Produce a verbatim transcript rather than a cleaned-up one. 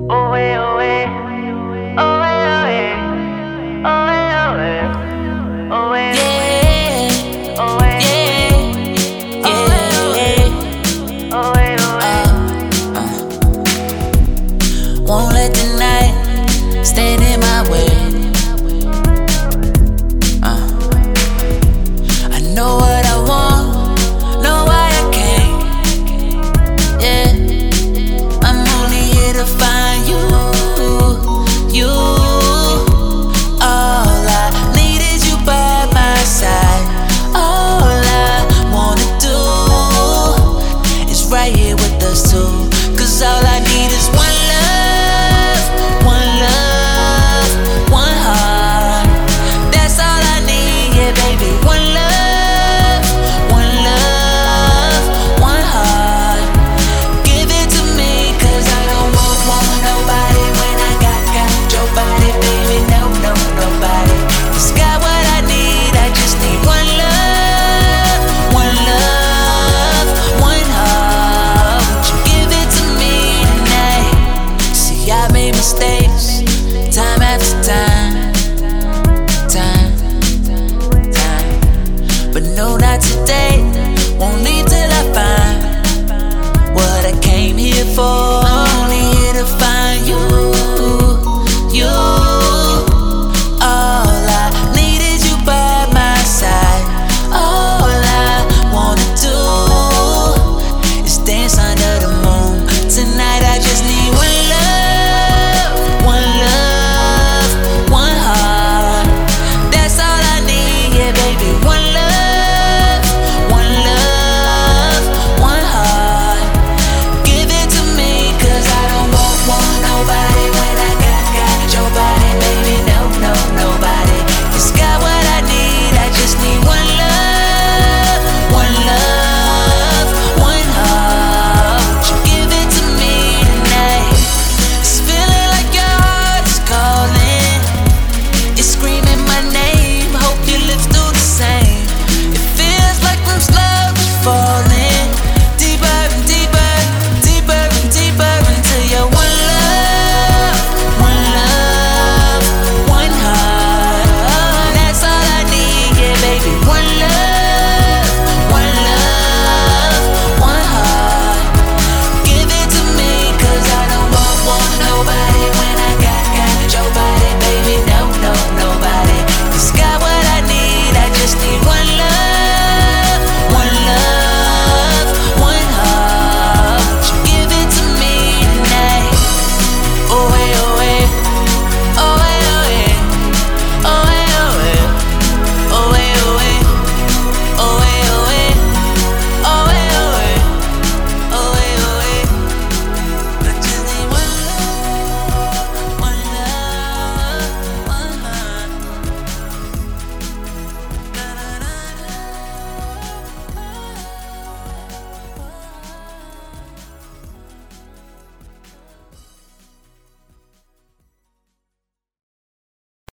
Oh, eh, oh, eh. Oh, eh, oh, eh. Oh, eh, oh, eh. Oh, eh, Yeah, oh, eh. yeah, Oh, eh, oh, eh. yeah. Oh, eh, oh, eh. Uh, uh. Won't let the night stand in my way. Uh, I know what I want, know why I came. Yeah, I'm only here to find you, you. All I need is you by my side. All I wanna do is right here with us two. Cause all I need is one love, one love, one heart. That's all I need, yeah baby. One love, one love, one heart. Give it to me, cause I don't want, want nobody when I got, got your body, baby. No, no, nobody. It's got what I need, I just need one love, one love, one heart. Would you give it to me tonight? See, I made mistakes,